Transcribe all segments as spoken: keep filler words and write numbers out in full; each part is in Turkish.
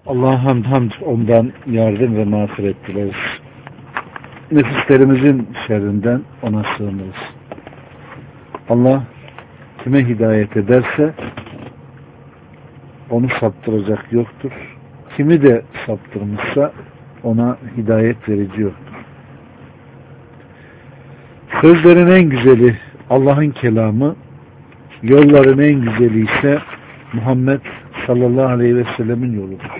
Allah'a hamd, hamd ondan yardım ve mağfiret dileriz. Nefislerimizin şerrinden ona sığınırız. Allah kime hidayet ederse onu saptıracak yoktur. Kimi de saptırmışsa ona hidayet verici yoktur. Sözlerin en güzeli Allah'ın kelamı, yolların en güzeli ise Muhammed sallallahu aleyhi ve sellemin yoludur.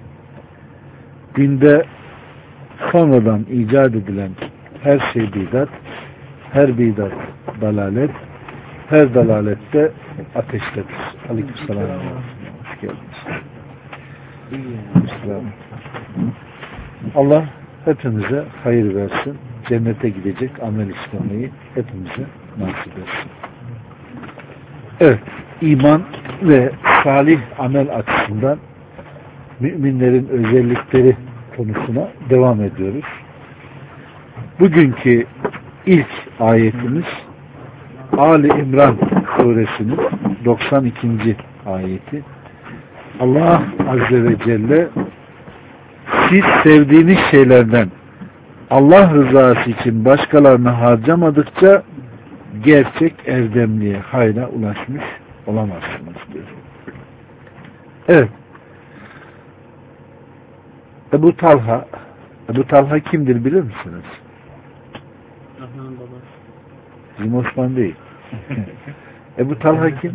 Dinde sonradan icat edilen her şey bidat, her bidat dalalet, her dalalette ateştedir. Aleykümselam. Hoş geldiniz. Allah hepimize hayır versin. Cennete gidecek amel işlemeyi hepimize nasip etsin. Evet, iman ve salih amel açısından müminlerin özellikleri konusuna devam ediyoruz. Bugünkü ilk ayetimiz Ali İmran suresinin doksan ikinci ayeti. Allah Azze ve Celle siz sevdiğiniz şeylerden Allah rızası için başkalarını harcamadıkça gerçek erdemliğe, hayra ulaşmış olamazsınız diyor. Evet. Ebu Talha Ebu Talha kimdir bilir misiniz? Osman'ın babası. Bizim Osman değil. Ebu Talha kim?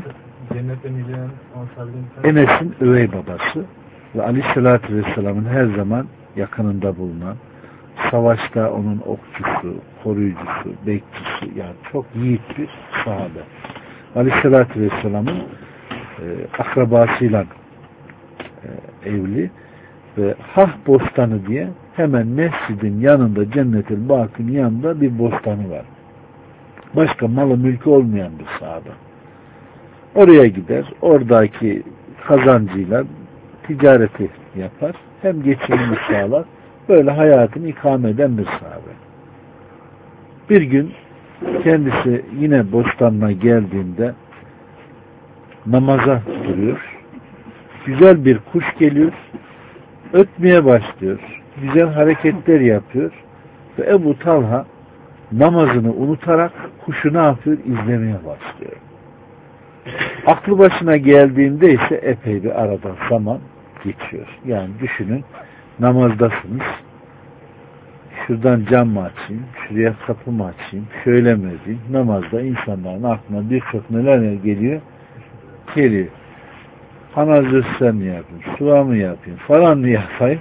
Enes'in üvey babası ve Aleyhisselatü Vesselam'ın her zaman yakınında bulunan, savaşta onun okçusu, koruyucusu, bekçisi, yani çok yiğit bir sahabe. Aleyhisselatü Vesselam'ın e, akrabasıyla e, evli ve Hah Bostanı diye hemen mescidin yanında, Cennet-i Bakı'nın yanında bir bostanı var. Başka malı mülkü olmayan bir sahabe. Oraya gider, oradaki kazancıyla ticareti yapar, hem geçimini sağlar, böyle hayatını ikame eden bir sahabe. Bir gün kendisi yine bostanına geldiğinde namaza duruyor. Güzel bir kuş geliyor, ötmeye başlıyor. Güzel hareketler yapıyor ve Ebu Talha namazını unutarak kuşu ne yapıyor? İzlemeye başlıyor. Aklı başına geldiğinde ise epey bir aradan zaman geçiyor. Yani düşünün, namazdasınız. Şuradan cam mı açayım, şuraya kapı mı açayım, şöyle mi edeyim? Namazda insanların aklına birçok neler geliyor? Geliyor. Hanazırsa mı yapayım, sura mı yapayım, falan mı yapayım?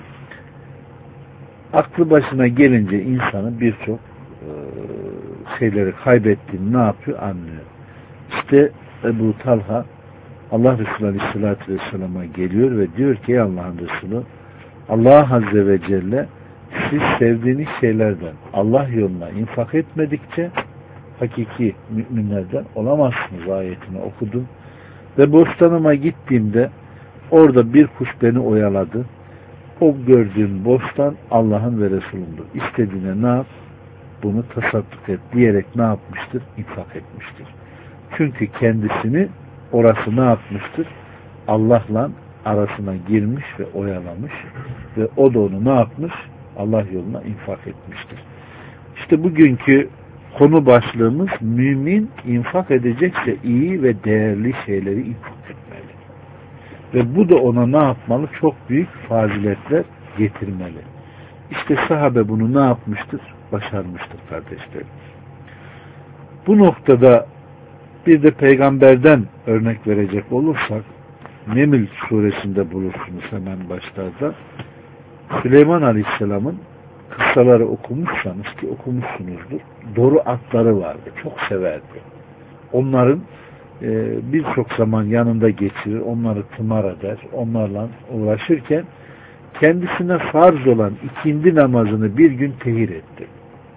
Aklı başına gelince insanın birçok e, şeyleri kaybettiğini ne yapıyor? Anlıyor. İşte Ebu Talha Allah Resulü Aleyhisselatü Vesselam'a geliyor ve diyor ki Allah'ın Resulü, Allah Azze ve Celle siz sevdiğiniz şeylerden Allah yoluna infak etmedikçe hakiki müminlerden olamazsınız ayetini okudum. Ve bostanıma gittiğimde orada bir kuş beni oyaladı. O gördüğüm bostan Allah'ın ve Resulü'ndür. İstediğine ne yap? Bunu tasadduk et diyerek ne yapmıştır? İnfak etmiştir. Çünkü kendisini orası ne yapmıştır? Allah'la arasına girmiş ve oyalamış ve o da onu ne yapmış? Allah yoluna infak etmiştir. İşte bugünkü konu başlığımız mümin infak edecekse iyi ve değerli şeyleri infak etmeli. Ve bu da ona ne yapmalı? Çok büyük faziletler getirmeli. İşte sahabe bunu ne yapmıştır? Başarmıştır kardeşlerim. Bu noktada bir de peygamberden örnek verecek olursak Neml suresinde bulursunuz hemen başlarda. Süleyman Aleyhisselam'ın kıssaları okumuşsanız ki okumuşsunuzdur. Doru atları vardı. Çok severdi. Onların e, birçok zaman yanında geçirir. Onları tımar eder. Onlarla uğraşırken kendisine farz olan ikindi namazını bir gün tehir etti.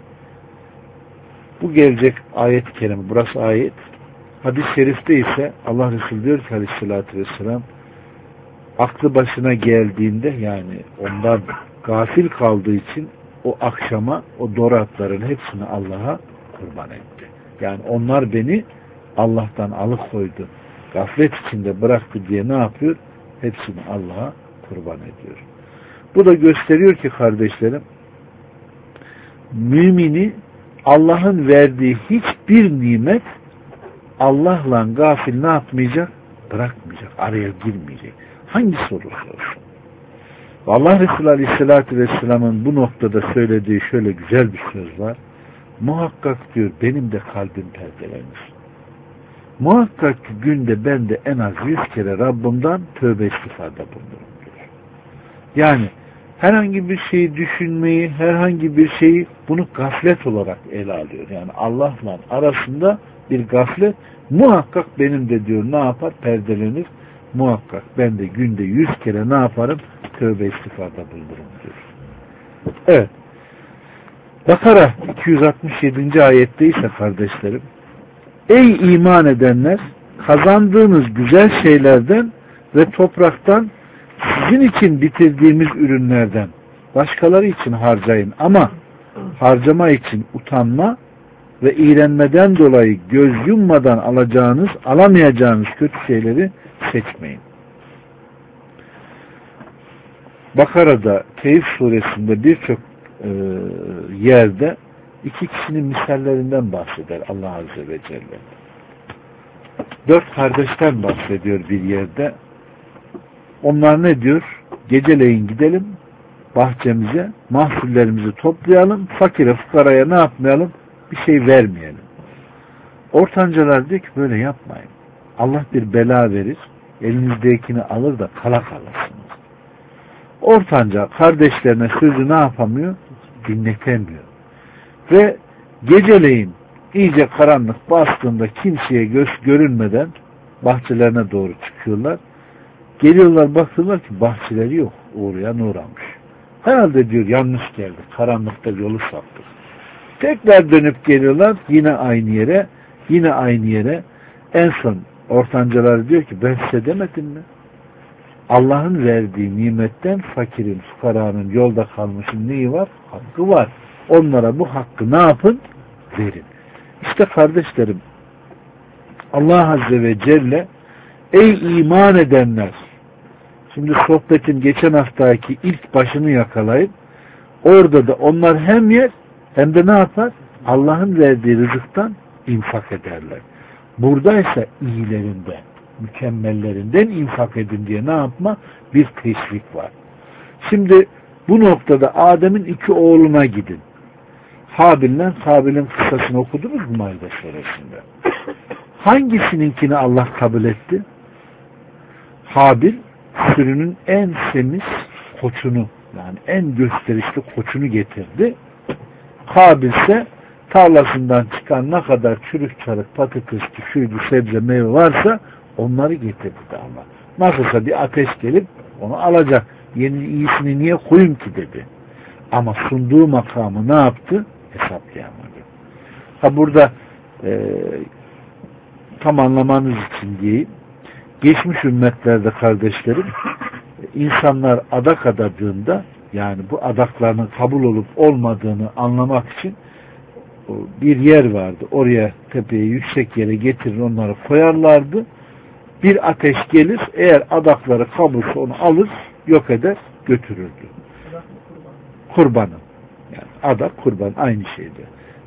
Bu gelecek ayet-i kerime. Burası ayet. Hadis-i şerifte ise Allah Resulü diyor ki Aleyhisselatü Vesselam aklı başına geldiğinde yani ondan gafil kaldığı için o akşama o doru atların hepsini Allah'a kurban etti. Yani onlar beni Allah'tan alıkoydu. Gaflet içinde bıraktı diye ne yapıyor? Hepsini Allah'a kurban ediyor. Bu da gösteriyor ki kardeşlerim, mümini Allah'ın verdiği hiçbir nimet Allah'la gafil ne yapmayacak? Bırakmayacak, araya girmeyecek. Hangisi olursa olsun. Allah Resulü Aleyhisselatü Vesselam'ın bu noktada söylediği şöyle güzel bir söz var. Muhakkak diyor benim de kalbim perdelenir. Muhakkak ki günde ben de en az yüz kere Rabbimden tövbe istiğfarda bulunurum diyor. Yani herhangi bir şeyi düşünmeyi, herhangi bir şeyi bunu gaflet olarak ele alıyor. Yani Allah'la arasında bir gaflet muhakkak benim de diyor ne yapar? Perdelenir. Muhakkak ben de günde yüz kere ne yaparım? Tövbe istiğfarda bulunurum diyor. Evet. Bakara iki yüz altmış yedinci ayette ise kardeşlerim, ey iman edenler, kazandığınız güzel şeylerden ve topraktan sizin için bitirdiğimiz ürünlerden başkaları için harcayın ama harcama için utanma ve iğrenmeden dolayı göz yummadan alacağınız, alamayacağınız kötü şeyleri seçmeyin. Bakara'da Keyif suresinde birçok e, yerde iki kişinin misallerinden bahseder Allah Azze ve Celle. Dört kardeşten bahsediyor bir yerde. Onlar ne diyor? Geceleyin gidelim bahçemize, mahsullerimizi toplayalım, fakire fukaraya ne yapmayalım? Bir şey vermeyelim. Ortancalar diyor ki böyle yapmayın. Allah bir bela verir, elinizdekini alır da kala kalırsınız. Ortanca kardeşlerine sözü ne yapamıyor? Dinletemiyor. Ve geceleyin iyice karanlık bastığında kimseye göz görünmeden bahçelerine doğru çıkıyorlar. Geliyorlar bakıyorlar ki bahçeleri yok. Uğrayan uğramış. Herhalde diyor yanlış geldi. Karanlıkta yolu saptık. Tekrar dönüp geliyorlar yine aynı yere. Yine aynı yere. En son ortancalar diyor ki ben size demedim mi? Allah'ın verdiği nimetten fakirin, fukaranın, yolda kalmışın neyi var? Hakkı var. Onlara bu hakkı ne yapın? Verin. İşte kardeşlerim, Allah Azze ve Celle ey iman edenler, şimdi sohbetin geçen haftaki ilk başını yakalayıp orada da onlar hem yer hem de ne yapar? Allah'ın verdiği rızıktan infak ederler. Buradaysa iyilerinden, mükemmellerinden infak edin diye ne yapma? Bir teşvik var. Şimdi bu noktada Adem'in iki oğluna gidin. Habil'le Kabil'in kıssasını okudunuz mu Maide suresinde? Hangisininkini Allah kabul etti? Habil sürünün en semiz koçunu, yani en gösterişli koçunu getirdi. Kabil ise tarlasından çıkan ne kadar çürük çarık, patatesli, şuydu, sebze, meyve varsa onları getirdi Allah. Nasılsa bir ateş gelip onu alacak. Yeni iyisini niye koyayım ki dedi. Ama sunduğu makamı ne yaptı? Hesaplayamadı. Ha burada e, tam anlamanız için diyeyim. Geçmiş ümmetlerde kardeşlerim, insanlar adak adadığında, yani bu adaklarının kabul olup olmadığını anlamak için bir yer vardı. Oraya, tepeye, yüksek yere getirir onları koyarlardı. Bir ateş gelir, eğer adakları kabulse onu alır, yok eder, götürürdü. Kurbanı. Yani adak, kurban aynı şeydi.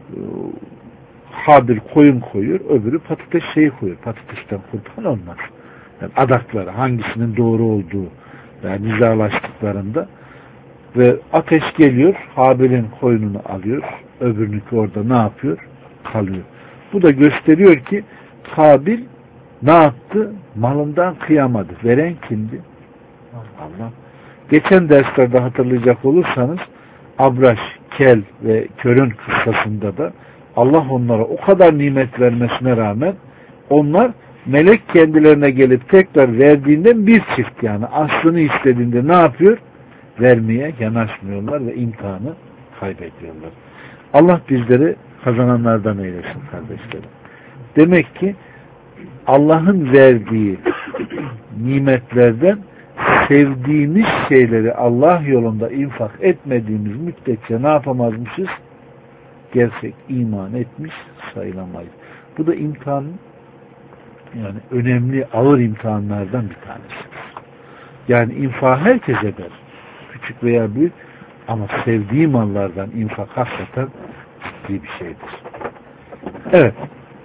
Habil koyun koyuyor, öbürü patates şeyi koyuyor. Patatesten kurban olmaz. Yani adakları hangisinin doğru olduğu yani nizalaştıklarında ve ateş geliyor, Habil'in koyununu alıyor, öbürününki orada ne yapıyor? Kalıyor. Bu da gösteriyor ki Habil ne yaptı? Malından kıyamadı. Veren kimdi? Allah. Geçen derslerde hatırlayacak olursanız Abraş, Kel ve Kör'ün kıssasında da Allah onlara o kadar nimet vermesine rağmen onlar melek kendilerine gelip tekrar verdiğinden bir çift, yani aslını istediğinde ne yapıyor? Vermeye yanaşmıyorlar ve imtihanı kaybediyorlar. Allah bizleri kazananlardan eylesin kardeşlerim. Demek ki Allah'ın verdiği nimetlerden sevdiğimiz şeyleri Allah yolunda infak etmediğimiz müddetçe ne yapamazmışız? Gerçek iman etmiş sayılamayız. Bu da imtihan, yani önemli, ağır imtihanlardan bir tanesi. Yani infak herkes eder. Küçük veya büyük. Ama sevdiği mallardan infak hakikaten ciddi bir şeydir. Evet.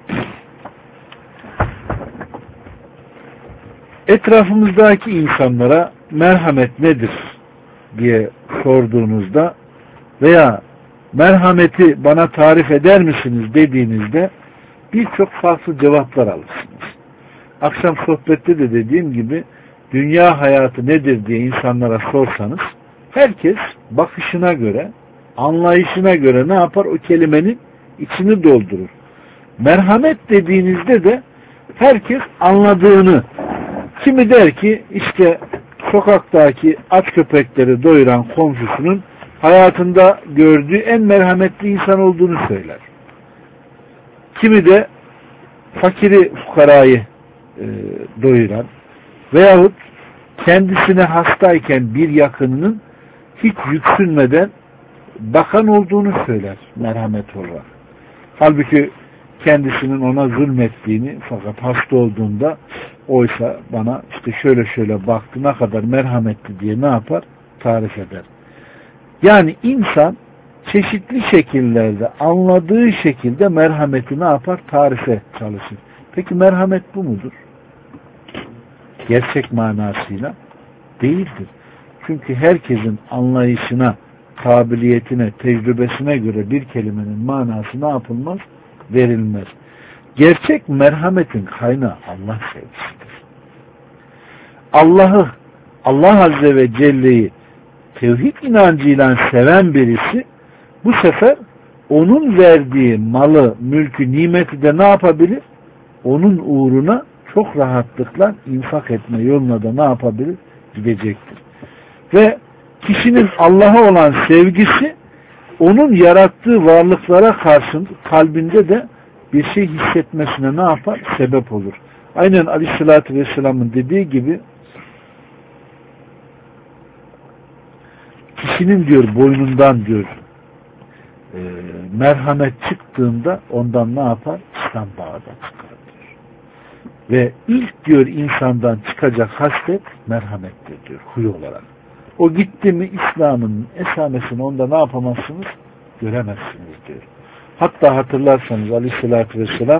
Etrafımızdaki insanlara merhamet nedir diye sorduğunuzda veya merhameti bana tarif eder misiniz dediğinizde birçok farklı cevaplar alırsınız. Akşam sohbette de dediğim gibi dünya hayatı nedir diye insanlara sorsanız herkes bakışına göre, anlayışına göre ne yapar? O kelimenin içini doldurur. Merhamet dediğinizde de herkes anladığını, kimi der ki işte sokaktaki aç köpekleri doyuran komşusunun hayatında gördüğü en merhametli insan olduğunu söyler. Kimi de fakiri fukarayı e, doyuran veyahut kendisine hastayken bir yakınının hiç yüksünmeden bakan olduğunu söyler merhamet olarak. Halbuki kendisinin ona zulmettiğini fakat hasta olduğunda oysa bana işte şöyle şöyle baktı ne kadar merhametli diye ne yapar? Tarif eder. Yani insan çeşitli şekillerde anladığı şekilde merhameti ne yapar? Tarife çalışır. Peki merhamet bu mudur? Gerçek manasıyla değildir. Çünkü herkesin anlayışına, kabiliyetine, tecrübesine göre bir kelimenin manası ne yapılmaz? Verilmez. Gerçek merhametin kaynağı Allah sevgisidir. Allah'ı, Allah Azze ve Celle'yi tevhid inancıyla seven birisi bu sefer onun verdiği malı, mülkü, nimeti de ne yapabilir? Onun uğruna çok rahatlıkla infak etme yoluna da ne yapabilir? Gidecektir. Ve kişinin Allah'a olan sevgisi onun yarattığı varlıklara karşı kalbinde de bir şey hissetmesine ne yapar? Sebep olur. Aynen Aleyhisselatü Vesselam'ın dediği gibi kişinin diyor boynundan diyor e, merhamet çıktığında ondan ne yapar? İslam bağı da çıkar diyor. Ve ilk diyor insandan çıkacak haslet merhamettir diyor huy olarak. O gitti mi İslam'ın esamesini onda ne yapamazsınız? Göremezsiniz diyor. Hatta hatırlarsanız Aleyhisselatü Vesselam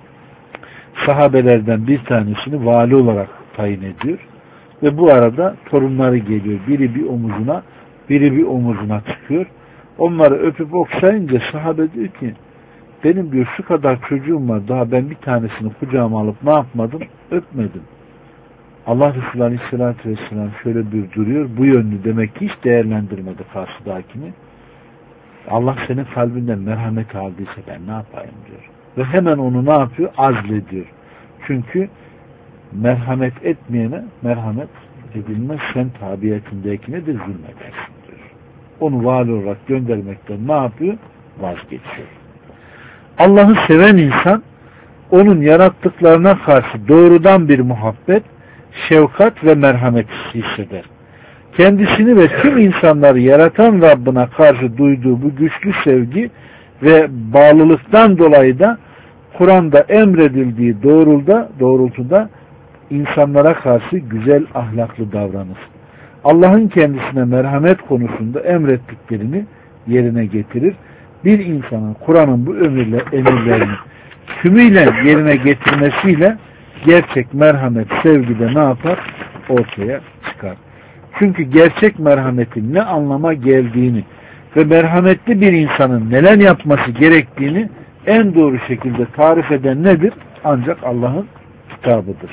sahabelerden bir tanesini vali olarak tayin ediyor. Ve bu arada torunları geliyor. Biri bir omuzuna, biri bir omuzuna çıkıyor. Onları öpüp okşayınca sahabe diyor ki benim diyor şu kadar çocuğum var daha ben bir tanesini kucağıma alıp ne yapmadım? Öpmedim. Allah Resulü Aleyhisselatü Vesselam şöyle bir duruyor. Bu yönlü demek ki hiç değerlendirmedi karşıdakini. Allah senin kalbinden merhamet aldıysa ben ne yapayım diyor. Ve hemen onu ne yapıyor? Azlediyor. Çünkü merhamet etmeyene merhamet edilmez. Sen tabiyetindekine de zulmedersin diyor. Onu vali olarak göndermekten ne yapıyor? Vazgeçiyor. Allah'ı seven insan onun yarattıklarına karşı doğrudan bir muhabbet, şefkat ve merhamet hisseder. Kendisini ve tüm insanları yaratan Rabbine karşı duyduğu bu güçlü sevgi ve bağlılıktan dolayı da Kur'an'da emredildiği doğrultuda, doğrultuda insanlara karşı güzel ahlaklı davranır. Allah'ın kendisine merhamet konusunda emrettiklerini yerine getirir. Bir insanın Kur'an'ın bu emirle, emirlerini tümüyle yerine getirmesiyle gerçek merhamet, sevgide ne yapar? Ortaya çıkar. Çünkü gerçek merhametin ne anlama geldiğini ve merhametli bir insanın neler yapması gerektiğini en doğru şekilde tarif eden nedir? Ancak Allah'ın kitabıdır.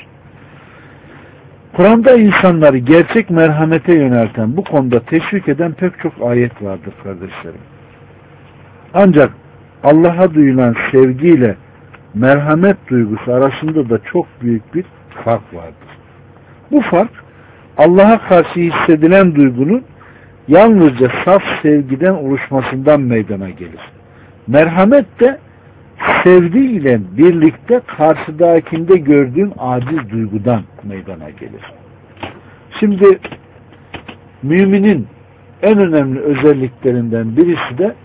Kur'an'da insanları gerçek merhamete yönelten, bu konuda teşvik eden pek çok ayet vardır kardeşlerim. Ancak Allah'a duyulan sevgiyle merhamet duygusu arasında da çok büyük bir fark vardır. Bu fark Allah'a karşı hissedilen duygunun yalnızca saf sevgiden oluşmasından meydana gelir. Merhamet de sevdiği ile birlikte karşıdakinde gördüğün aciz duygudan meydana gelir. Şimdi müminin en önemli özelliklerinden birisi de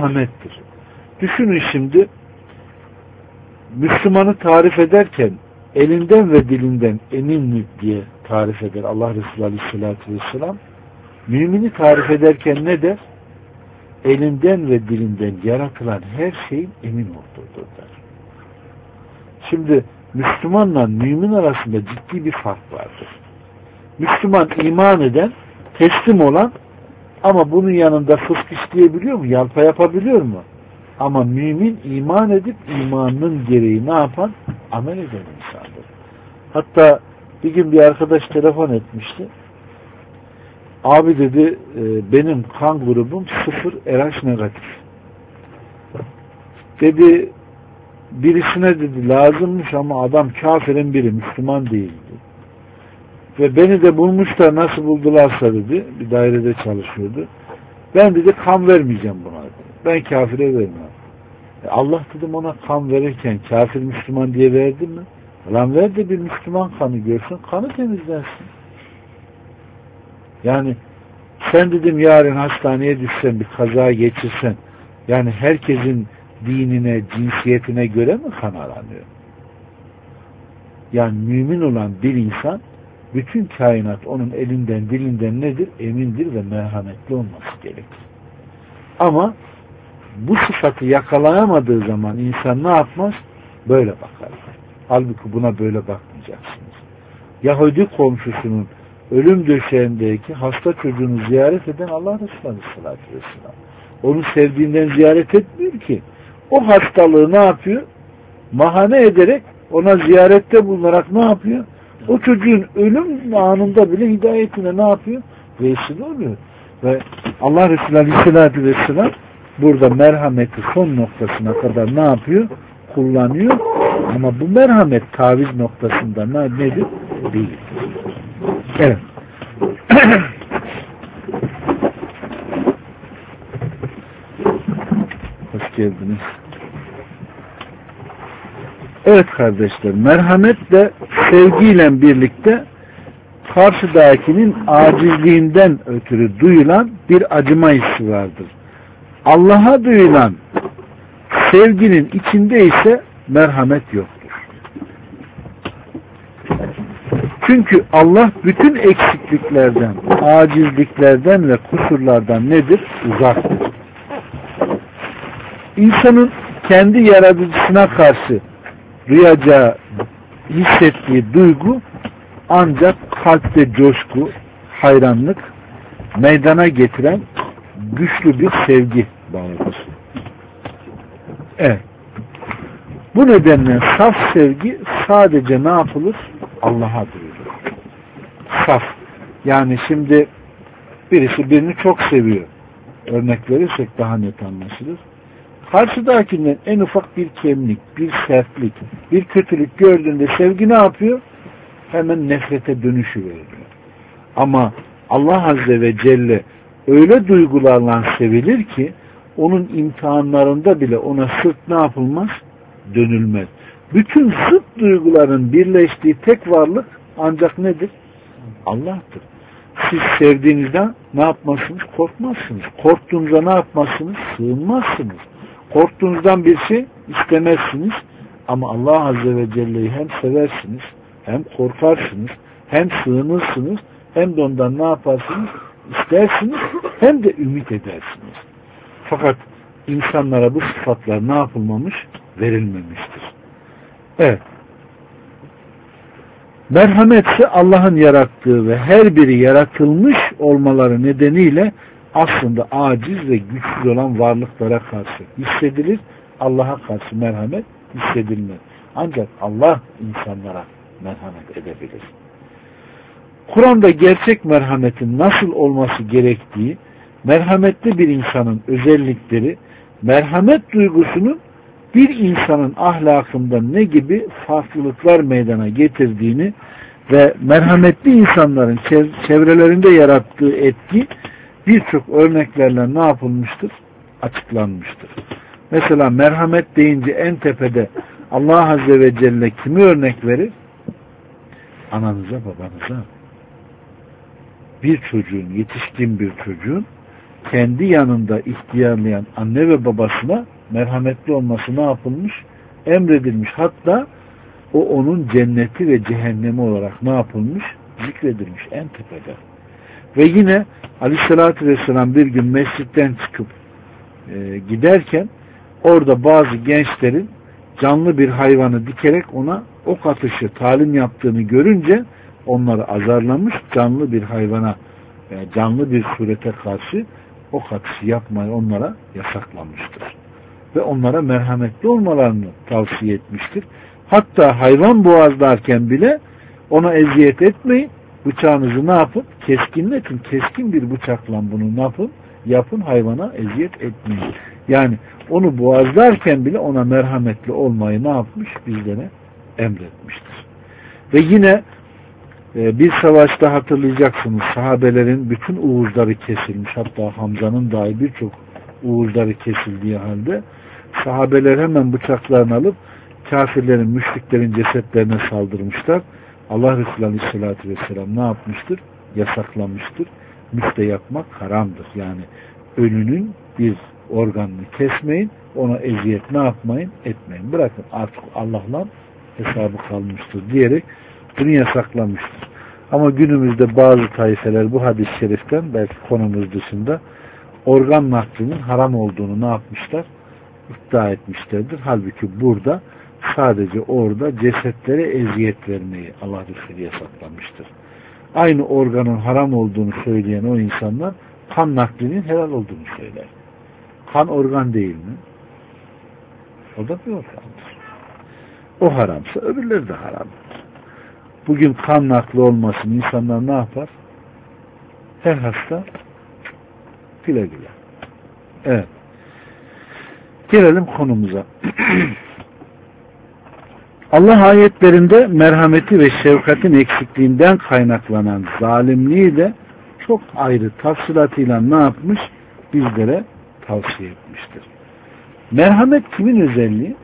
merhamettir. Düşünün şimdi Müslümanı tarif ederken elinden ve dilinden emin diye tarif eder Allah Resulü Aleyhisselatü Vesselam. Mümini tarif ederken ne der? Elinden ve dilinden yaratılan her şeyin emin olduğudur der. Şimdi Müslümanla mümin arasında ciddi bir fark vardır. Müslüman iman eden, teslim olan ama bunun yanında fısk işleyebiliyor mu? Yalpa yapabiliyor mu? Ama mümin iman edip imanının gereği ne yapan? Amel eden insandır. Hatta bir gün bir arkadaş telefon etmişti. Abi dedi benim kan grubum sıfır R H negatif. Dedi birisine dedi lazımmış ama adam kafirin biri, Müslüman değildi. Ve beni de bulmuşlar, nasıl buldularsa dedi, bir dairede çalışıyordu. Ben dedi kan vermeyeceğim buna dedi. Ben kafire vermem. E Allah dedim ona kan verirken kafir Müslüman diye verdin mi? Lan ver de bir Müslüman kanı görsün, kanı temizlensin. Yani sen dedim yarın hastaneye düşsen, bir kaza geçirsen, yani herkesin dinine, cinsiyetine göre mi kan aranıyor? Yani mümin olan bir insan, bütün kainat onun elinden, dilinden nedir? Emindir ve merhametli olması gerekir. Ama bu sıfatı yakalayamadığı zaman insan ne yapmaz? Böyle bakar. Halbuki buna böyle bakmayacaksınız. Yahudi komşusunun ölüm döşeğindeki hasta çocuğunu ziyaret eden Allah Resulü Aleyhisselatü Vesselam. Onu sevdiğinden ziyaret etmiyor ki. O hastalığı ne yapıyor? Mahane ederek, ona ziyarette bulunarak ne yapıyor? O çocuğun ölüm anında bile hidayetine ne yapıyor? Vesile oluyor. Ve Allah Resulü Aleyhisselatü Vesselam burada merhameti son noktasına kadar ne yapıyor? Kullanıyor. Ama bu merhamet taviz noktasında ne, nedir? Değil. Evet. Hoş geldiniz. Evet kardeşler, merhametle sevgiyle birlikte karşıdakinin acizliğinden ötürü duyulan bir acıma hissi vardır. Allah'a duyulan sevginin içinde ise merhamet yoktur. Çünkü Allah bütün eksikliklerden, acizliklerden ve kusurlardan nedir? Uzaktır. İnsanın kendi yaratıcısına karşı duyacağı, hissettiği duygu ancak kalpte coşku, hayranlık meydana getiren güçlü bir sevgi bağıdır. Evet. Bu nedenle saf sevgi sadece ne yapılır? Allah'a duyulur. Saf. Yani şimdi birisi birini çok seviyor. Örnek verirsek daha net anlaşılır. Karşıdakinden en ufak bir kemlik, bir sertlik, bir kötülük gördüğünde sevgi ne yapıyor? Hemen nefrete dönüşü veriyor. Ama Allah Azze ve Celle öyle duygularla sevilir ki onun imtihanlarında bile ona sırt ne yapılmaz? Dönülmez. Bütün zıt duyguların birleştiği tek varlık ancak nedir? Allah'tır. Siz sevdiğinizden ne yapmazsınız? Korkmazsınız. Korktuğunuzda ne yapmazsınız? Sığınmazsınız. Korktuğunuzdan bir şey istemezsiniz. Ama Allah Azze ve Celle'yi hem seversiniz, hem korkarsınız, hem sığınırsınız, hem de ondan ne yaparsınız? İstersiniz, hem de ümit edersiniz. Fakat insanlara bu sıfatlar ne yapılmamış? Verilmemiştir. Evet. Merhamet ise Allah'ın yarattığı ve her biri yaratılmış olmaları nedeniyle aslında aciz ve güçsüz olan varlıklara karşı hissedilir. Allah'a karşı merhamet hissedilmez. Ancak Allah insanlara merhamet edebilir. Kur'an'da gerçek merhametin nasıl olması gerektiği, merhametli bir insanın özellikleri, merhamet duygusunun bir insanın ahlakında ne gibi farklılıklar meydana getirdiğini ve merhametli insanların çevrelerinde yarattığı etki birçok örneklerle ne yapılmıştır? Açıklanmıştır. Mesela merhamet deyince en tepede Allah Azze ve Celle kimi örnek verir? Ananıza, babanıza. Bir çocuğun, yetişkin bir çocuğun kendi yanında ihtiyarlayan anne ve babasına merhametli olması ne yapılmış? Emredilmiş. Hatta o onun cenneti ve cehennemi olarak ne yapılmış? Zikredilmiş en tepede. Ve yine Aleyhisselatü Vesselam bir gün mescitten çıkıp e, giderken orada bazı gençlerin canlı bir hayvanı dikerek ona ok atışı talim yaptığını görünce onları azarlamış, canlı bir hayvana yani canlı bir surete karşı ok atışı yapmayı onlara yasaklamıştır. Ve onlara merhametli olmalarını tavsiye etmiştir. Hatta hayvan boğazlarken bile ona eziyet etmeyin, bıçağınızı ne yapın? Keskinletin. Keskin bir bıçakla bunu ne yapın? Yapın, hayvana eziyet etmeyin. Yani onu boğazlarken bile ona merhametli olmayı ne yapmış? Bizlere emretmiştir. Ve yine e, bir savaşta hatırlayacaksınız sahabelerin bütün uğuzları kesilmiş. Hatta Hamza'nın dahi birçok uğuzları kesildiği halde sahabeler hemen bıçaklarını alıp kafirlerin, müşriklerin cesetlerine saldırmışlar. Allah Resulü Aleyhisselatü Vesselam ne yapmıştır? Yasaklamıştır. Müste yapmak haramdır. Yani ölünün bir organını kesmeyin, ona eziyet ne yapmayın? Etmeyin. Bırakın artık Allah'la hesabı kalmıştır diyerek bunu yasaklamıştır. Ama günümüzde bazı taifeler bu hadis-i şeriften belki konumuz dışında organ naklinin haram olduğunu ne yapmışlar? İddia etmişlerdir. Halbuki burada sadece orada cesetlere eziyet vermeyi Allah Resulü yasaklamıştır. Aynı organın haram olduğunu söyleyen o insanlar kan naklinin helal olduğunu söyler. Kan organ değil mi? O da bir organdır. O haramsa öbürleri de haramdır. Bugün kan nakli olmasın insanlar ne yapar? Her hasta güle güle. Evet. Gelelim konumuza. Allah ayetlerinde merhameti ve şefkatin eksikliğinden kaynaklanan zalimliği de çok ayrı tafsilatıyla ne yapmış? Bizlere tavsiye etmiştir. Merhamet kimin özelliği?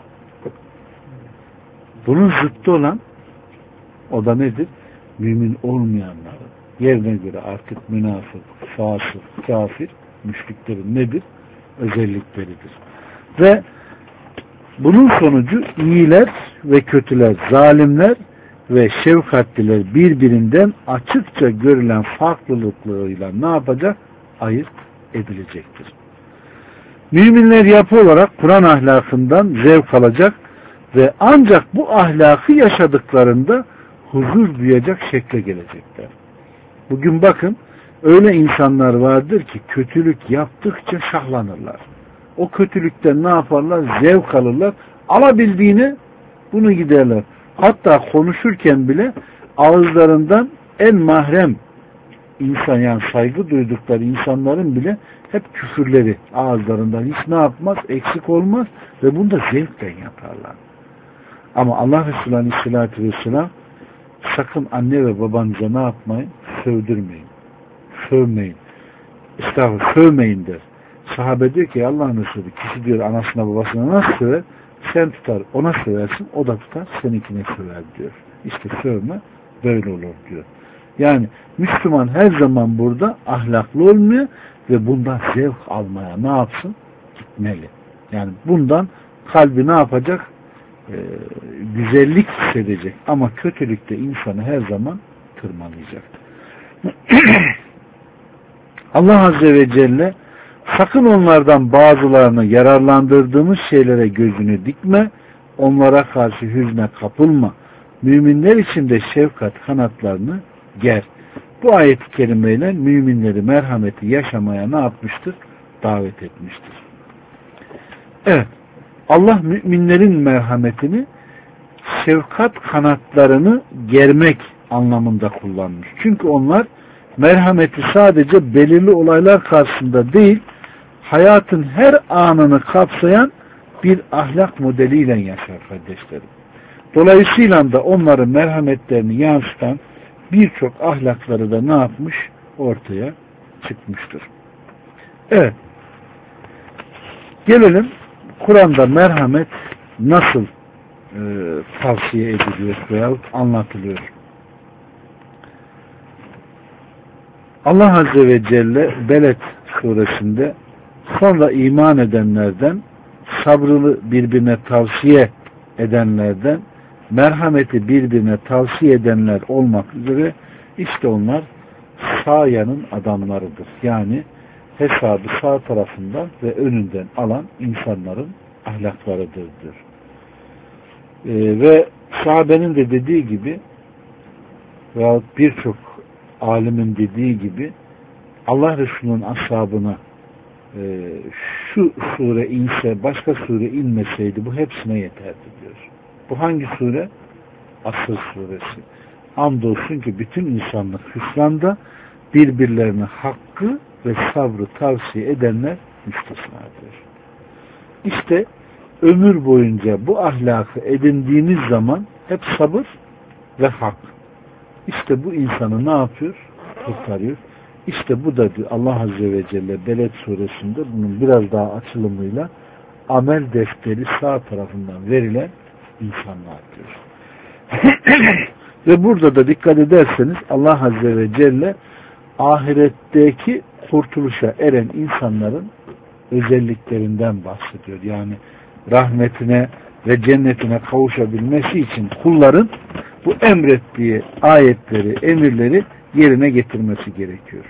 Bunun zıttı olan o da nedir? Mümin olmayanların yerine göre artık münafık, fasık, kafir, müşriklerin nedir? Özellikleridir. Ve bunun sonucu iyiler ve kötüler, zalimler ve şefkatliler birbirinden açıkça görülen farklılıklarıyla ne yapacak? Ayırt edilecektir. Müminler yapı olarak Kur'an ahlakından zevk alacak ve ancak bu ahlakı yaşadıklarında huzur duyacak şekle gelecekler. Bugün bakın öyle insanlar vardır ki kötülük yaptıkça şahlanırlar. O kötülükten ne yaparlar? Zevk alırlar. Alabildiğini bunu giderler. Hatta konuşurken bile ağızlarından en mahrem insan yani saygı duydukları insanların bile hep küfürleri ağızlarından hiç ne yapmaz? Eksik olmaz ve bunu da zevkle yaparlar. Ama Allah Resulü Aleyhisselatü Vesselam sakın anne ve babanıza ne yapmayın? Sövdürmeyin. Sövmeyin. Estağfurullah sövmeyin der. Sahabe diyor ki Allah'ın Resulü kişi diyor anasına babasına nasıl söver? Sen tutar ona söversin o da tutar seninkine söver diyor. İşte sövme böyle olur diyor. Yani Müslüman her zaman burada ahlaklı olmuyor ve bundan zevk almaya ne yapsın? Gitmeli. Yani bundan kalbi ne yapacak? Ee, güzellik hissedecek. Ama kötülükte insanı her zaman tırmalayacak. Allah Azze ve Celle sakın onlardan bazılarını yararlandırdığımız şeylere gözünü dikme, onlara karşı hüzne kapılma. Müminler için de şefkat kanatlarını ger. Bu ayet-i kerimeyle müminleri merhameti yaşamaya ne yapmıştır? Davet etmiştir. Evet. Allah müminlerin merhametini şefkat kanatlarını germek anlamında kullanmış. Çünkü onlar merhameti sadece belirli olaylar karşısında değil, hayatın her anını kapsayan bir ahlak modeliyle yaşar kardeşlerim. Dolayısıyla da onların merhametlerini yansıtan birçok ahlakları da ne yapmış? Ortaya çıkmıştır. Evet. Gelelim Kur'an'da merhamet nasıl e, tavsiye ediliyor veya anlatılıyor. Allah Azze ve Celle Beled suresinde sonra iman edenlerden sabrını birbirine tavsiye edenlerden merhameti birbirine tavsiye edenler olmak üzere işte onlar sağ yanın adamlarıdır. Yani hesabı sağ tarafından ve önünden alan insanların ahlaklarıdır diyor. Ee, ve sahabenin de dediği gibi veyahut birçok alimin dediği gibi Allah Resulü'nün ashabına e, şu sure inse başka sure inmeseydi bu hepsine yeterdi diyor. Bu hangi sure? Asr suresi. Andolsun ki bütün insanlık hüsranda, birbirlerine hakkı ve sabrı tavsiye edenler müstesnadır. İşte ömür boyunca bu ahlakı edindiğiniz zaman hep sabır ve hak. İşte bu insanı ne yapıyor? Kurtarıyor. İşte bu da diyor Allah Azze ve Celle Beled suresinde bunun biraz daha açılımıyla amel defteri sağ tarafından verilen insanlar diyor. Ve burada da dikkat ederseniz Allah Azze ve Celle ahiretteki kurtuluşa eren insanların özelliklerinden bahsediyor. Yani rahmetine ve cennetine kavuşabilmesi için kulların bu emrettiği ayetleri, emirleri yerine getirmesi gerekiyor.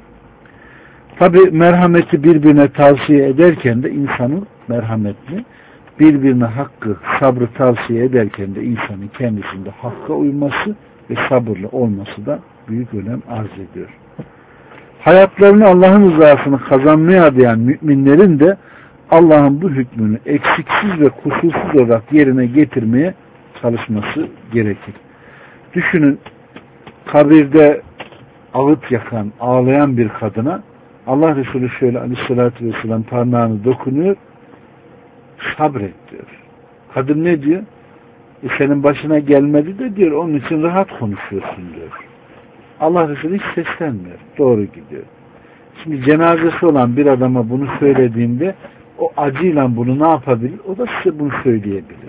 Tabi merhameti birbirine tavsiye ederken de insanın merhametli, birbirine hakkı, sabrı tavsiye ederken de insanın kendisinde hakka uyması ve sabırlı olması da büyük önem arz ediyor. Hayatlarını Allah'ın rızasını kazanmaya adayan müminlerin de Allah'ın bu hükmünü eksiksiz ve kusursuz olarak yerine getirmeye çalışması gerekir. Düşünün, kabirde ağıt yakan, ağlayan bir kadına Allah Resulü şöyle aleyhissalatü vesselam parmağını dokunuyor, sabret diyor. Kadın ne diyor? E senin başına gelmedi de diyor, onun için rahat konuşuyorsun diyor. Allah Resulü hiç seslenmiyor. Doğru gidiyor. Şimdi cenazesi olan bir adama bunu söylediğinde o acıyla bunu ne yapabilir? O da size bunu söyleyebilir.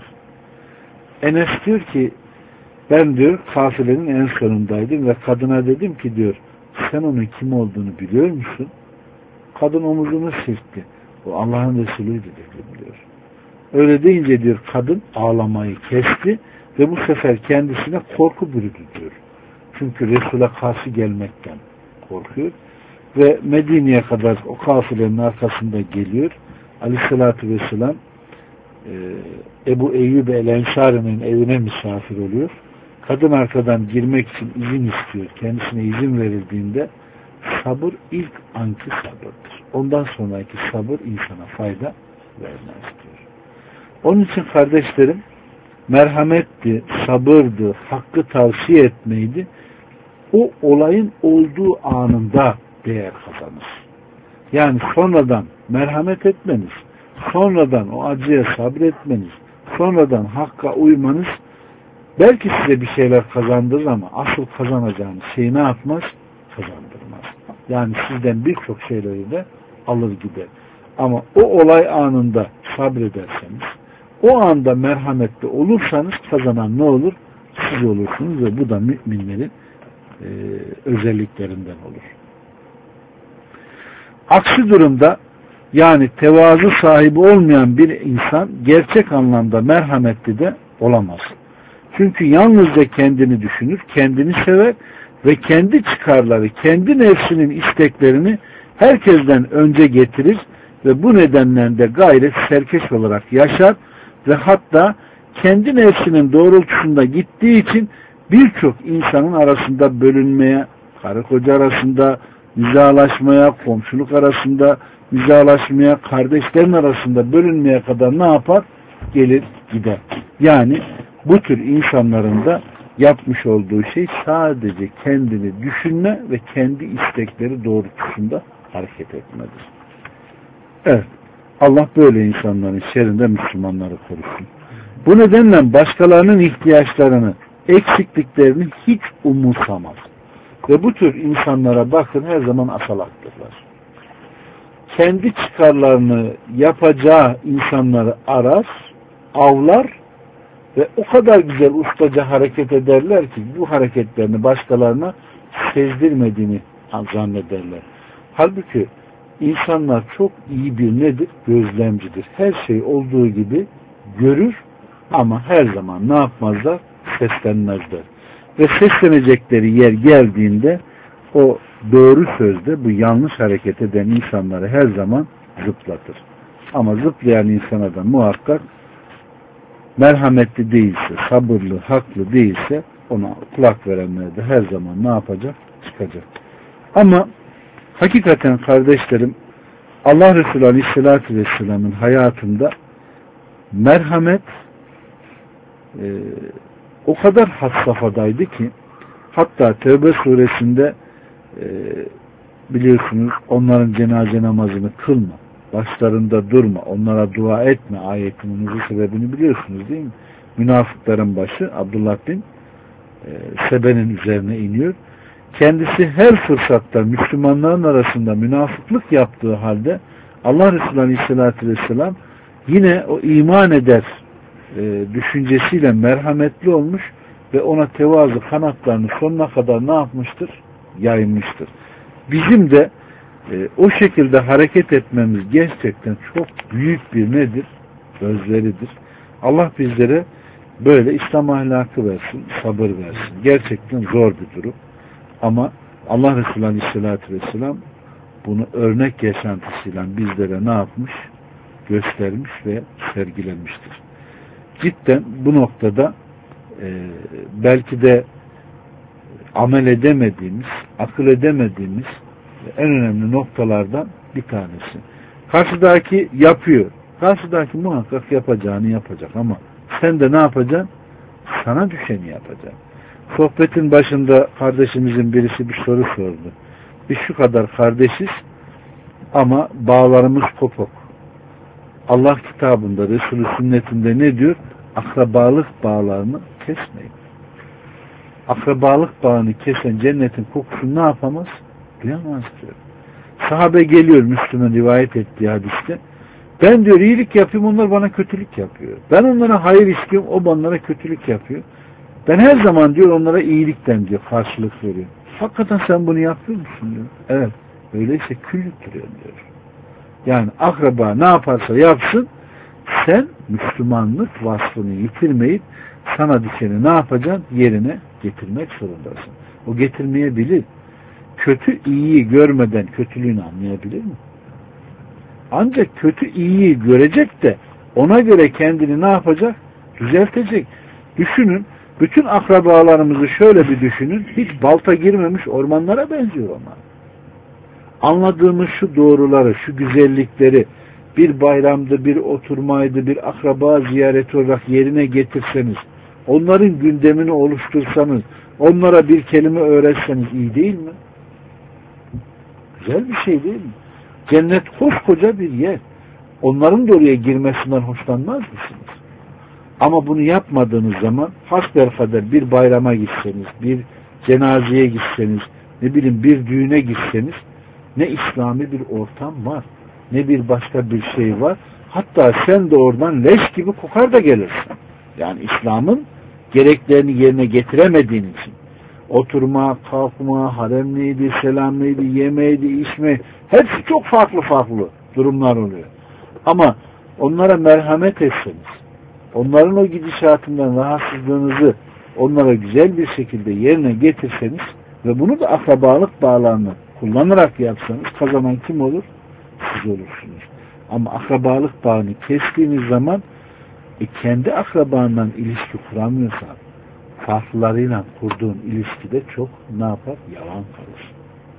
Enes diyor ki ben diyor kafilenin en sonundaydım ve kadına dedim ki diyor sen onun kim olduğunu biliyor musun? Kadın omuzunu silkti. O Allah'ın Resulü'ydü dedi diyor. Öyle deyince diyor kadın ağlamayı kesti ve bu sefer kendisine korku bürüdü diyor. Çünkü Resul'e karşı gelmekten korkuyor. Ve Medine'ye kadar o kafilerin arkasında geliyor. Aleyhissalatü vesselam e, Ebu Eyyub el-Ensari'nin evine misafir oluyor. Kadın arkadan girmek için izin istiyor. Kendisine izin verildiğinde sabır ilk anki sabırdır. Ondan sonraki sabır insana fayda vermez diyor. Onun için kardeşlerim merhametti, sabırdı, hakkı tavsiye etmeydi. O olayın olduğu anında değer kazanır. Yani sonradan merhamet etmeniz, sonradan o acıya sabretmeniz, sonradan hakka uymanız belki size bir şeyler kazandırır ama asıl kazanacağınız şeyi ne yapmaz? Kazandırmaz. Yani sizden birçok şeyleri de alır gider. Ama o olay anında sabrederseniz, o anda merhametli olursanız kazanan ne olur? Siz olursunuz ve bu da müminlerin e, özelliklerinden olur. Aksi durumda yani tevazu sahibi olmayan bir insan gerçek anlamda merhametli de olamaz. Çünkü yalnızca kendini düşünür, kendini sever ve kendi çıkarları, kendi nefsinin isteklerini herkesten önce getirir ve bu nedenle de gayret serkeş olarak yaşar ve hatta kendi nefsinin doğrultusunda gittiği için birçok insanın arasında bölünmeye, karı koca arasında müzalaşmaya, komşuluk arasında müzalaşmaya, kardeşlerin arasında bölünmeye kadar ne yapar? Gelir gider. Yani bu tür insanların da yapmış olduğu şey sadece kendini düşünme ve kendi istekleri doğrultusunda hareket etmedir. Evet. Allah böyle insanların şerrinden Müslümanları korusun. Bu nedenle başkalarının ihtiyaçlarını, eksikliklerini hiç umursamaz. Ve bu tür insanlara bakın her zaman asalaktırlar. Kendi çıkarlarını yapacağı insanları arar, avlar ve o kadar güzel ustaca hareket ederler ki bu hareketlerini başkalarına sezdirmediğini zannederler. Halbuki insanlar çok iyi bir nedir? Gözlemcidir. Her şey olduğu gibi görür Ama her zaman ne yapmazlar? Seslenmezler. Ve seslenecekleri yer geldiğinde o doğru sözde bu yanlış hareket eden insanları her zaman zıplatır. Ama zıplayan insana da muhakkak merhametli değilse, sabırlı, haklı değilse ona kulak verenler de her zaman ne yapacak? Çıkacak. Ama hakikaten kardeşlerim, Allah Resulü Aleyhisselatü Vesselam'ın hayatında merhamet e, o kadar had safhadaydı ki, hatta Tevbe suresinde e, biliyorsunuz onların cenaze namazını kılma, başlarında durma, onlara dua etme ayetinin nuzul sebebini biliyorsunuz değil mi? Münafıkların başı Abdullah bin e, Sebe'nin üzerine iniyor. Kendisi her fırsatta Müslümanların arasında münafıklık yaptığı halde Allah Resulü Aleyhisselatü Vesselam yine o iman eder e, düşüncesiyle merhametli olmuş ve ona tevazu kanatlarını sonuna kadar ne yapmıştır? Yaymıştır. Bizim de e, o şekilde hareket etmemiz gerçekten çok büyük bir nedir? Özveridir. Allah bizlere böyle İslam ahlakı versin, sabır versin. Gerçekten zor bir durum. Ama Allah Resulü Aleyhisselatü Vesselam bunu örnek yaşantısıyla bizlere ne yapmış? Göstermiş ve sergilemiştir. Cidden bu noktada e, belki de amel edemediğimiz, akıl edemediğimiz en önemli noktalardan bir tanesi. Karşıdaki yapıyor. Karşıdaki muhakkak yapacağını yapacak ama sen de ne yapacaksın? Sana düşeni yapacaksın. Sohbetin başında kardeşimizin birisi bir soru sordu. Biz şu kadar kardeşiz ama bağlarımız kopuk. Allah kitabında, Resulü sünnetinde ne diyor? Akrabalık bağlarını kesmeyin. Akrabalık bağını kesen cennetin kokusunu ne yapamaz? Duyamaz diyor. Sahabe geliyor Müslüm'ün rivayet ettiği hadiste. Ben diyor iyilik yapayım, onlar bana kötülük yapıyor. Ben onlara hayır istiyorum, o onlara kötülük yapıyor. Ben her zaman diyor onlara iyilikten diyor karşılık veriyor. Hakikaten sen bunu yapıyor musun diyor. Evet. Öyleyse kül yuturuyor diyor. Yani akraba ne yaparsa yapsın, sen Müslümanlık vasfını yitirmeyip sana düşeni ne yapacaksın? Yerine getirmek zorundasın. O getirmeyebilir. Kötü iyiyi görmeden kötülüğünü anlayabilir mi? Ancak kötü iyiyi görecek de ona göre kendini ne yapacak? Düzeltecek. Düşünün, bütün akrabalarımızı şöyle bir düşünün, hiç balta girmemiş ormanlara benziyor onlar. Anladığımız şu doğruları, şu güzellikleri bir bayramda, bir oturmaydı, bir akraba ziyareti olarak yerine getirseniz, onların gündemini oluştursanız, onlara bir kelime öğretseniz iyi değil mi? Güzel bir şey değil mi? Cennet koskoca bir yer. Onların da oraya girmesinden hoşlanmaz mısınız? Ama bunu yapmadığınız zaman hasbelkader bir bayrama gitseniz, bir cenazeye gitseniz, ne bileyim bir düğüne gitseniz, ne İslami bir ortam var, ne bir başka bir şey var. Hatta sen de oradan leş gibi kokar da gelirsin. Yani İslam'ın gereklerini yerine getiremediğin için. Oturma, kalkma, haremliydi, selamlıydı, yemeğiydi, içme, hepsi çok farklı farklı durumlar oluyor. Ama onlara merhamet etseniz, onların o gidişatından rahatsızlığınızı onlara güzel bir şekilde yerine getirseniz ve bunu da akrabalık bağlarını kullanarak yapsanız kazanan kim olur? Siz olursunuz. Ama akrabalık bağını kestiğiniz zaman e, kendi akrabanla ilişki kuramıyorsan farklılarıyla kurduğun ilişkide çok ne yapar? Yalan kalır.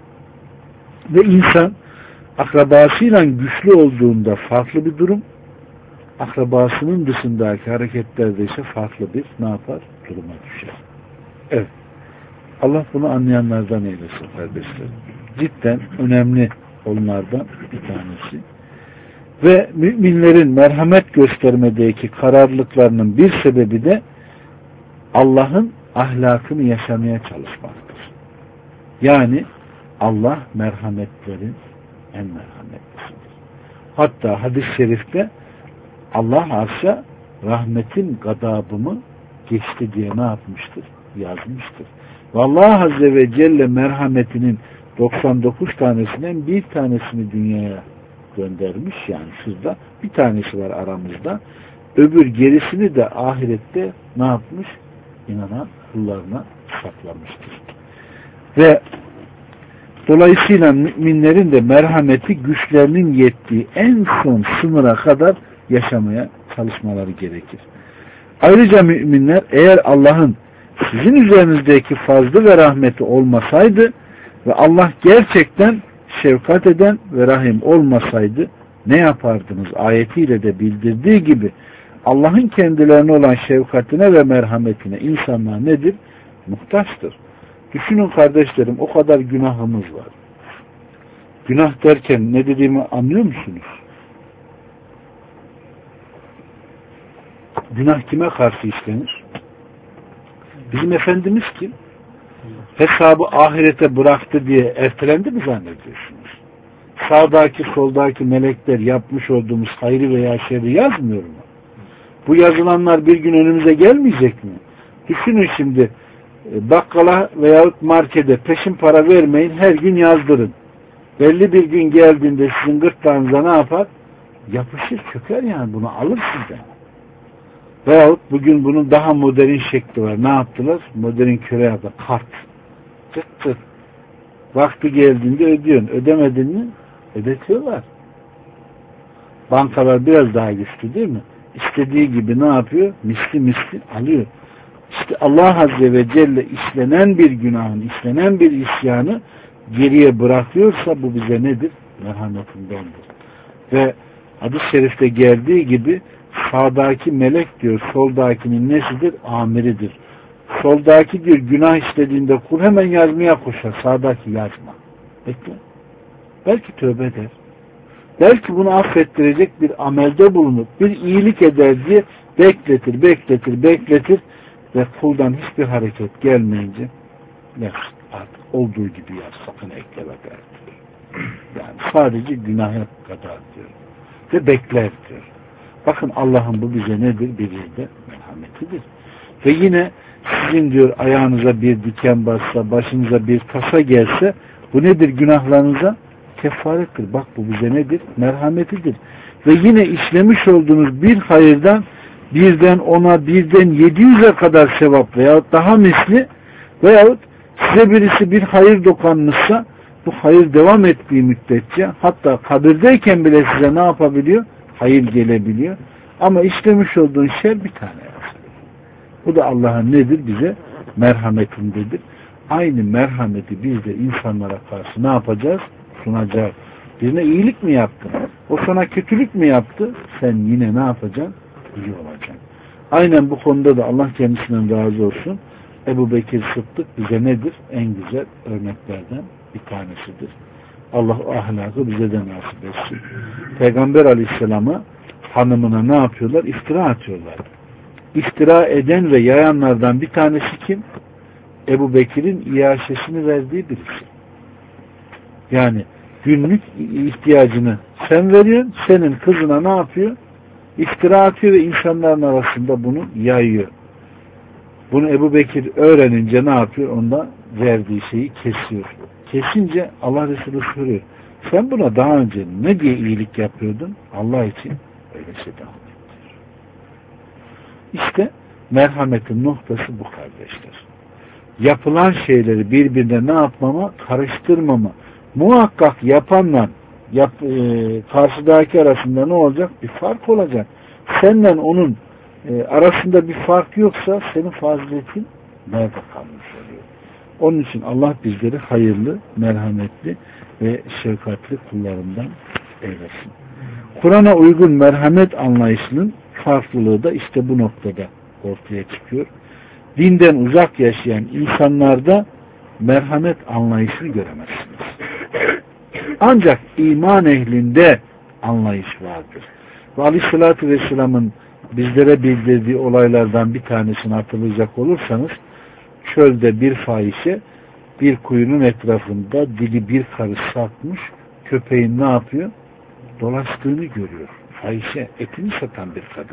Ve insan akrabasıyla güçlü olduğunda farklı bir durum, akrabasının dışındaki hareketlerde ise farklı bir ne yapar? Duruma düşer. Evet. Allah bunu anlayanlardan eylesin kardeşlerim. Cidden önemli onlardan bir tanesi. Ve müminlerin merhamet göstermedeki kararlılıklarının bir sebebi de Allah'ın ahlakını yaşamaya çalışmaktır. Yani Allah merhametlerin en merhametlisidir. Hatta hadis-i şerifte Allah arşa rahmetin gadabımı geçti diye ne yapmıştır? Yazmıştır. Ve Allah Azze ve Celle merhametinin doksan dokuz tanesinden bir tanesini dünyaya göndermiş. Yani şurada bir tanesi var aramızda. öbür gerisini de ahirette ne yapmış? İnanan kullarına saklamıştır. Ve dolayısıyla müminlerin de merhameti güçlerinin yettiği en son sınıra kadar yaşamaya çalışmaları gerekir. Ayrıca müminler eğer Allah'ın sizin üzerinizdeki fazlı ve rahmeti olmasaydı ve Allah gerçekten şefkat eden ve rahim olmasaydı ne yapardınız ayetiyle de bildirdiği gibi Allah'ın kendilerine olan şefkatine ve merhametine insanlar nedir? Muhtaçtır. Düşünün kardeşlerim, o kadar günahımız var. Günah derken ne dediğimi anlıyor musunuz? Günah kime karşı işlenir? Bizim Efendimiz kim? Hesabı ahirete bıraktı diye ertelendi mi zannediyorsunuz? Sağdaki soldaki melekler yapmış olduğumuz hayrı veya şerri yazmıyor mu? Bu yazılanlar bir gün önümüze gelmeyecek mi? Düşünün şimdi, bakkala veyahut markete peşin para vermeyin, her gün yazdırın. Belli bir gün geldiğinde sizin gırtlağınıza ne yapar? Yapışır, çöker yani, bunu alır sizden. Veyahut bugün bunun daha modern şekli var. Ne yaptılar? Modern köre yaptı. Kart. Tık tık. Vakti geldiğinde ödüyorsun. Ödemedin mi? Ödetiyorlar. Bankalar biraz daha güçlü değil mi? İstediği gibi ne yapıyor? Misli misli alıyor. İşte Allah Azze ve Celle işlenen bir günahın, işlenen bir isyanı geriye bırakıyorsa bu bize nedir? Merhametindendir. Ve hadis-i şerifte geldiği gibi sağdaki melek diyor, soldakinin nesidir? Amiridir. Soldaki diyor, günah işlediğinde kul hemen yazmaya koşar. Sağdaki yazma. Bekle. Belki tövbe eder. Belki bunu affettirecek bir amelde bulunup bir iyilik eder diye bekletir, bekletir, bekletir ve kuldan hiçbir hareket gelmeyince yaz, artık olduğu gibi yaz, sakın ekleme der diyor. Yani sadece günaha kadar diyor. Ve bekler diyor. Bakın Allah'ın bu bize nedir? Bir de merhametidir. Ve yine sizin diyor ayağınıza bir diken bassa, başınıza bir tasa gelse bu nedir? Günahlarınıza kefarettir. Bak bu bize nedir? Merhametidir. Ve yine işlemiş olduğunuz bir hayırdan birden ona, birden yedi yüze kadar sevap veyahut daha misli veyahut size birisi bir hayır dokanmışsa bu hayır devam ettiği müddetçe hatta kabirdeyken bile size ne yapabiliyor? Hayır gelebiliyor. Ama işlemiş olduğun şer bir tane yazılıyor. Bu da Allah'ın nedir? Bize merhametindedir. Aynı merhameti biz de insanlara karşı ne yapacağız? Sunacağız. Birine iyilik mi yaptın? O sana kötülük mü yaptı? Sen yine ne yapacaksın? İyi olacaksın. Aynen bu konuda da Allah kendisinden razı olsun. Ebu Bekir Sıddık bize nedir? En güzel örneklerden bir tanesidir. Allah o ahlakı bize de nasip etsin. Peygamber Aleyhisselam'a hanımına ne yapıyorlar? İftira atıyorlar. İftira eden ve yayanlardan bir tanesi kim? Ebu Bekir'in iaşesini verdiği birisi. Yani günlük ihtiyacını sen veriyorsun, senin kızına ne yapıyor? İftira atıyor ve insanların arasında bunu yayıyor. Bunu Ebu Bekir öğrenince ne yapıyor? Onda verdiği şeyi kesiyor. Kesince Allah Resulü soruyor. Sen buna daha önce ne diye iyilik yapıyordun? Allah için öyle şey devam ediyor. İşte merhametin noktası bu kardeşler. Yapılan şeyleri birbirine ne yapmama? Karıştırmama. Muhakkak yapanla yap, e, karşıdaki arasında ne olacak? Bir fark olacak. Senden onun e, arasında bir fark yoksa senin faziletin nerede kalmış oluyor? Onun için Allah bizleri hayırlı, merhametli ve şefkatli kullarından eylesin. Kur'an'a uygun merhamet anlayışının farklılığı da işte bu noktada ortaya çıkıyor. Dinden uzak yaşayan insanlarda merhamet anlayışını göremezsiniz. Ancak iman ehlinde anlayış vardır. Ve Aleyhisselatü Vesselam'ın bizlere bildirdiği olaylardan bir tanesini hatırlayacak olursanız, çölde bir fahişe bir kuyunun etrafında dili bir karış satmış, köpeğin ne yapıyor? Dolaştığını görüyor. Fahişe, etini satan bir kadın.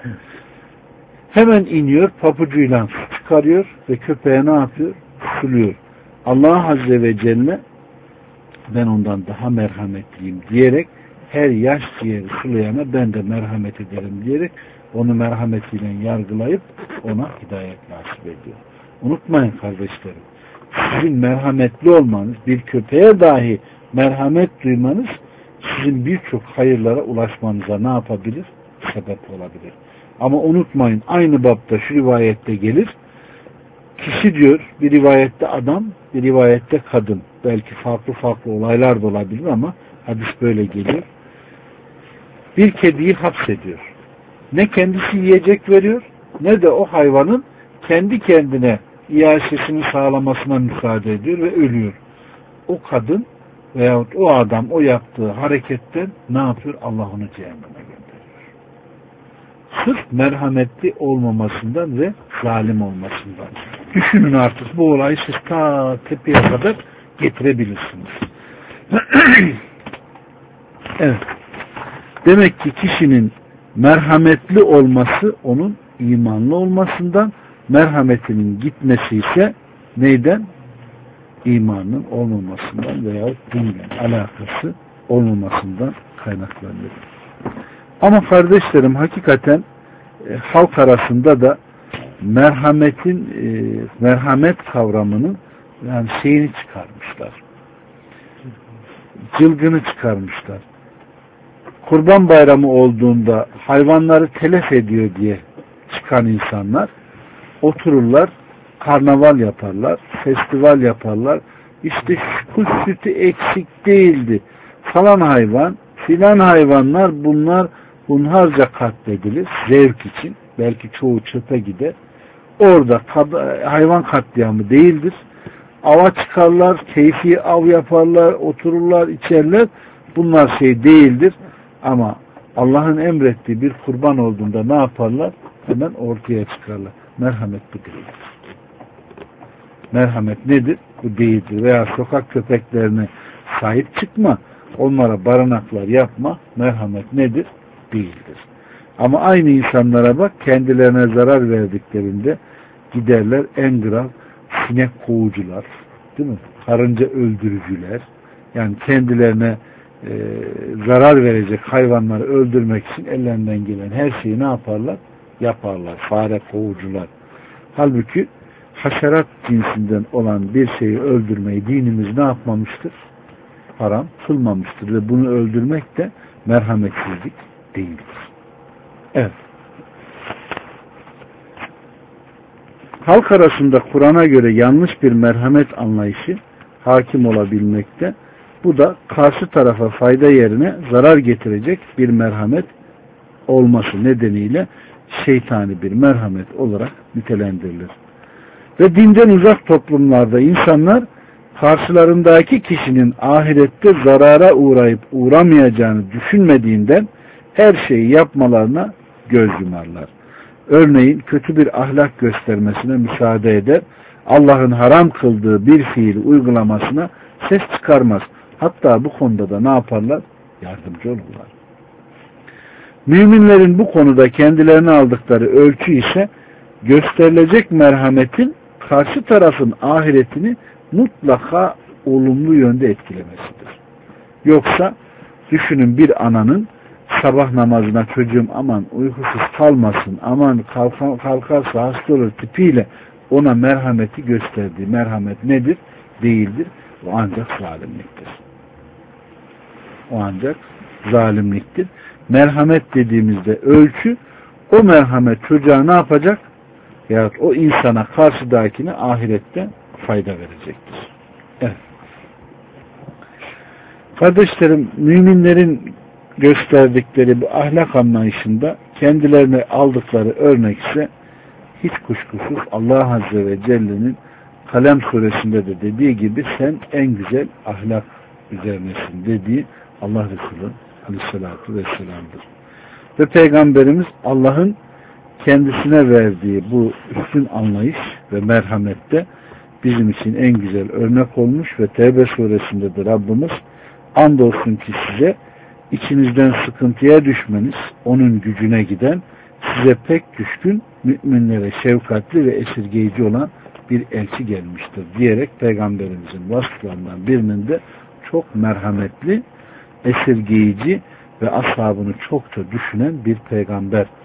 Hemen iniyor, papucuyla çıkarıyor ve köpeğe ne yapıyor? Suluyor. Allah Azze ve Celle ben ondan daha merhametliyim diyerek her yaş ciğeri sulayana ben de merhamet ederim diyerek onu merhametiyle yargılayıp ona hidayet nasip ediyor. Unutmayın kardeşlerim, sizin merhametli olmanız, bir köpeğe dahi merhamet duymanız sizin birçok hayırlara ulaşmanıza ne yapabilir? Sebep olabilir. Ama unutmayın, aynı bapta şu rivayette gelir, kişi diyor, bir rivayette adam, bir rivayette kadın, belki farklı farklı olaylar da olabilir ama hadis böyle geliyor. Bir kediyi hapsediyor. Ne kendisi yiyecek veriyor, ne de o hayvanın kendi kendine iaşesini sağlamasına müsaade ediyor ve ölüyor. O kadın veyahut o adam o yaptığı hareketten ne yapıyor? Allah onu cehenneme gönderiyor. Sırf merhametli olmamasından ve zalim olmasından. Düşünün artık, bu olayı siz ta tepeye kadar getirebilirsiniz. Evet. Demek ki kişinin merhametli olması onun imanlı olmasından, merhametinin gitmesi ise neyden? İmanın olmamasından veya dinle alakası olmamasından kaynaklanıyor. Ama kardeşlerim, hakikaten e, halk arasında da merhametin e, merhamet kavramının yani şeyini çıkarmışlar. Cılgını çıkarmışlar. Kurban Bayramı olduğunda hayvanları telef ediyor diye çıkan insanlar otururlar, karnaval yaparlar, festival yaparlar. İşte kuş sütü eksik değildi. Falan hayvan, filan hayvanlar, bunlar hunharca katledilir. Zevk için. Belki çoğu çöpe gider. Orada hayvan katliamı değildir. Ava çıkarlar, keyfi av yaparlar, otururlar, içerler. Bunlar şey değildir. Ama Allah'ın emrettiği bir kurban olduğunda ne yaparlar? Hemen ortaya çıkarlar. Merhamet bu değildir. Merhamet nedir? Bu değildir. Veya sokak köpeklerine sahip çıkma, onlara barınaklar yapma. Merhamet nedir? Değildir. Ama aynı insanlara bak, kendilerine zarar verdiklerinde giderler en grav sinek kovucular, değil mi? Karınca öldürücüler, yani kendilerine e, zarar verecek hayvanları öldürmek için ellerinden gelen her şeyi ne yaparlar? Yaparlar. Fare kovucular. Halbuki haşerat cinsinden olan bir şeyi öldürmeyi dinimiz ne yapmamıştır? Haram kılmamıştır ve bunu öldürmek de merhametsizlik değildir. Evet. Halk arasında Kur'an'a göre yanlış bir merhamet anlayışı hakim olabilmekte. Bu da karşı tarafa fayda yerine zarar getirecek bir merhamet olması nedeniyle şeytani bir merhamet olarak nitelendirilir. Ve dinden uzak toplumlarda insanlar karşılarındaki kişinin ahirette zarara uğrayıp uğramayacağını düşünmediğinden her şeyi yapmalarına göz yumarlar. Örneğin kötü bir ahlak göstermesine müsaade eder, Allah'ın haram kıldığı bir fiili uygulamasına ses çıkarmaz. Hatta bu konuda da ne yaparlar? Yardımcı olurlar. Müminlerin bu konuda kendilerine aldıkları ölçü ise gösterilecek merhametin karşı tarafın ahiretini mutlaka olumlu yönde etkilemesidir. Yoksa düşünün, bir ananın sabah namazına çocuğum aman uykusuz kalmasın, aman kalka, kalkarsa hasta olur tipiyle ona merhameti gösterdiği merhamet nedir? Değildir. O ancak zalimliktir. O ancak zalimliktir. Merhamet dediğimizde ölçü, o merhamet çocuğa ne yapacak? Yahut o insana, karşıdakine ahirette fayda verecektir. Evet. Kardeşlerim, müminlerin gösterdikleri bu ahlak anlayışında kendilerine aldıkları örnek ise hiç kuşkusuz Allah Azze ve Celle'nin Kalem suresinde de dediği gibi sen en güzel ahlak üzerinesin dediği Allah Resulü Aleyhisselatü Vesselam'dır. Ve Peygamberimiz Allah'ın kendisine verdiği bu üstün anlayış ve merhamette bizim için en güzel örnek olmuş ve Tevbe suresinde de Rabbimiz andolsun ki size içinizden sıkıntıya düşmeniz onun gücüne giden, size pek düşkün, müminlere şefkatli ve esirgeyici olan bir elçi gelmiştir diyerek Peygamberimizin vasıflarından birinin de çok merhametli, esirgeyici ve ashabını çokça düşünen bir peygamber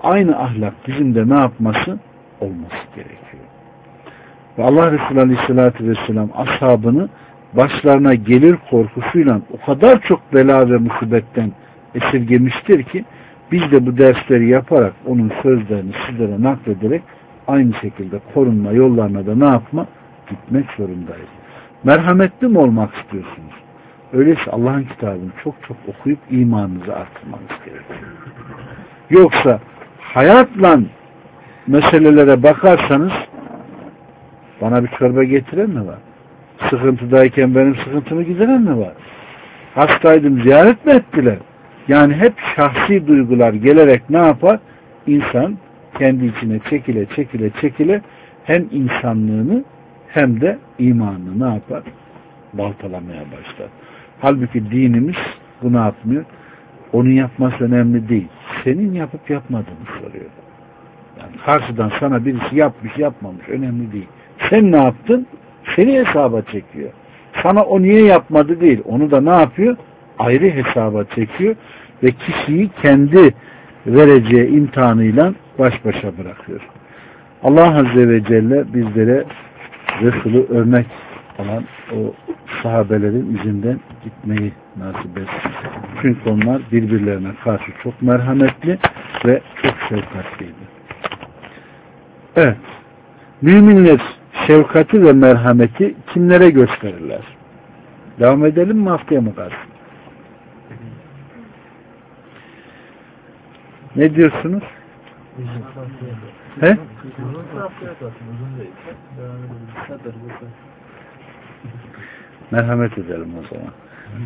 aynı ahlak bizim de ne yapması? Olması gerekiyor. Ve Allah Resulü Aleyhisselatü Vesselam ashabını başlarına gelir korkusuyla o kadar çok bela ve musibetten esirgemiştir ki biz de bu dersleri yaparak onun sözlerini sizlere naklederek aynı şekilde korunma yollarına da ne yapma? Gitmek zorundayız. Merhametli mi olmak istiyorsunuz? Öyleyse Allah'ın kitabını çok çok okuyup imanınızı artırmanız gerekiyor. Yoksa hayatla meselelere bakarsanız bana bir çorba getiren mi var? Sıkıntıdayken benim sıkıntımı gideren mi var? Hastaydım ziyaret mi ettiler? Yani hep şahsi duygular gelerek ne yapar? İnsan kendi içine çekile çekile çekile hem insanlığını hem de imanını ne yapar? Baltalamaya başlar. Halbuki dinimiz bunu yapmıyor. Onun yapması önemli değil. Senin yapıp yapmadığını soruyor. Yani karşıdan sana birisi yapmış yapmamış önemli değil. Sen ne yaptın? Seni hesaba çekiyor. Sana o niye yapmadı değil. Onu da ne yapıyor? Ayrı hesaba çekiyor ve kişiyi kendi vereceği imtihanıyla baş başa bırakıyor. Allah Azze ve Celle bizlere Resulü örnek olan o sahabelerin izinden gitmeyi nasip etsin. Çünkü onlar birbirlerine karşı çok merhametli ve çok şefkatliydi. Evet. Müminler şefkati ve merhameti kimlere gösterirler? Devam edelim mi, haftaya mı kalsın? Ne diyorsunuz? He? Merhamet edelim o zaman.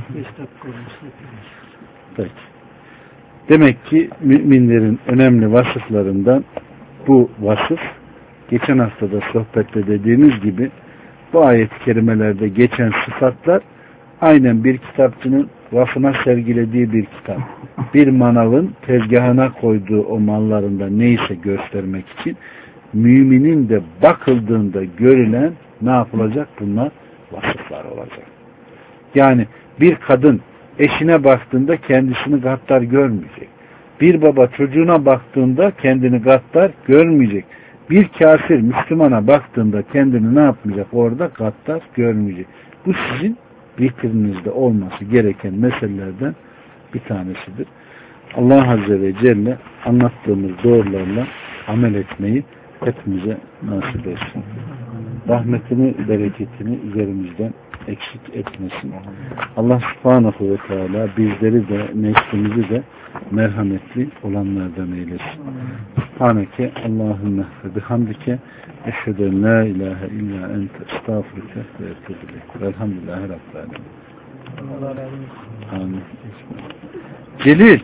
Peki. Demek ki müminlerin önemli vasıflarından bu vasıf, geçen haftada sohbette dediğimiz gibi bu ayet-i kerimelerde geçen sıfatlar aynen bir kitapçının rafına sergilediği bir kitap. Bir manavın tezgahına koyduğu o mallarında neyse göstermek için müminin de bakıldığında görülen ne yapılacak? Bunlar vasıflar olacak. Yani bir kadın eşine baktığında kendisini gaddar görmeyecek. Bir baba çocuğuna baktığında kendini gaddar görmeyecek. Bir kafir Müslümana baktığında kendini ne yapmayacak? Orada gaddar görmeyecek. Bu sizin zikrinizde olması gereken meselelerden bir tanesidir. Allah Azze ve Celle anlattığımız doğrularla amel etmeyi hepimize nasip etsin. Rahmetini, bereketini üzerimizden eksik etmesin. Allah Subhanahu ve Teala bizleri de neslimizi de merhametli olanlardan eylesin. Subhaneke Allahümme ve bihamdike eşheden la ilahe illa ente estağfurüke ve etûbü velhamdülillahi rabbil alemin. Amin. Celil,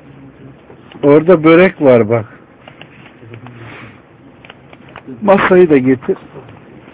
orada börek var bak. Masayı da getir.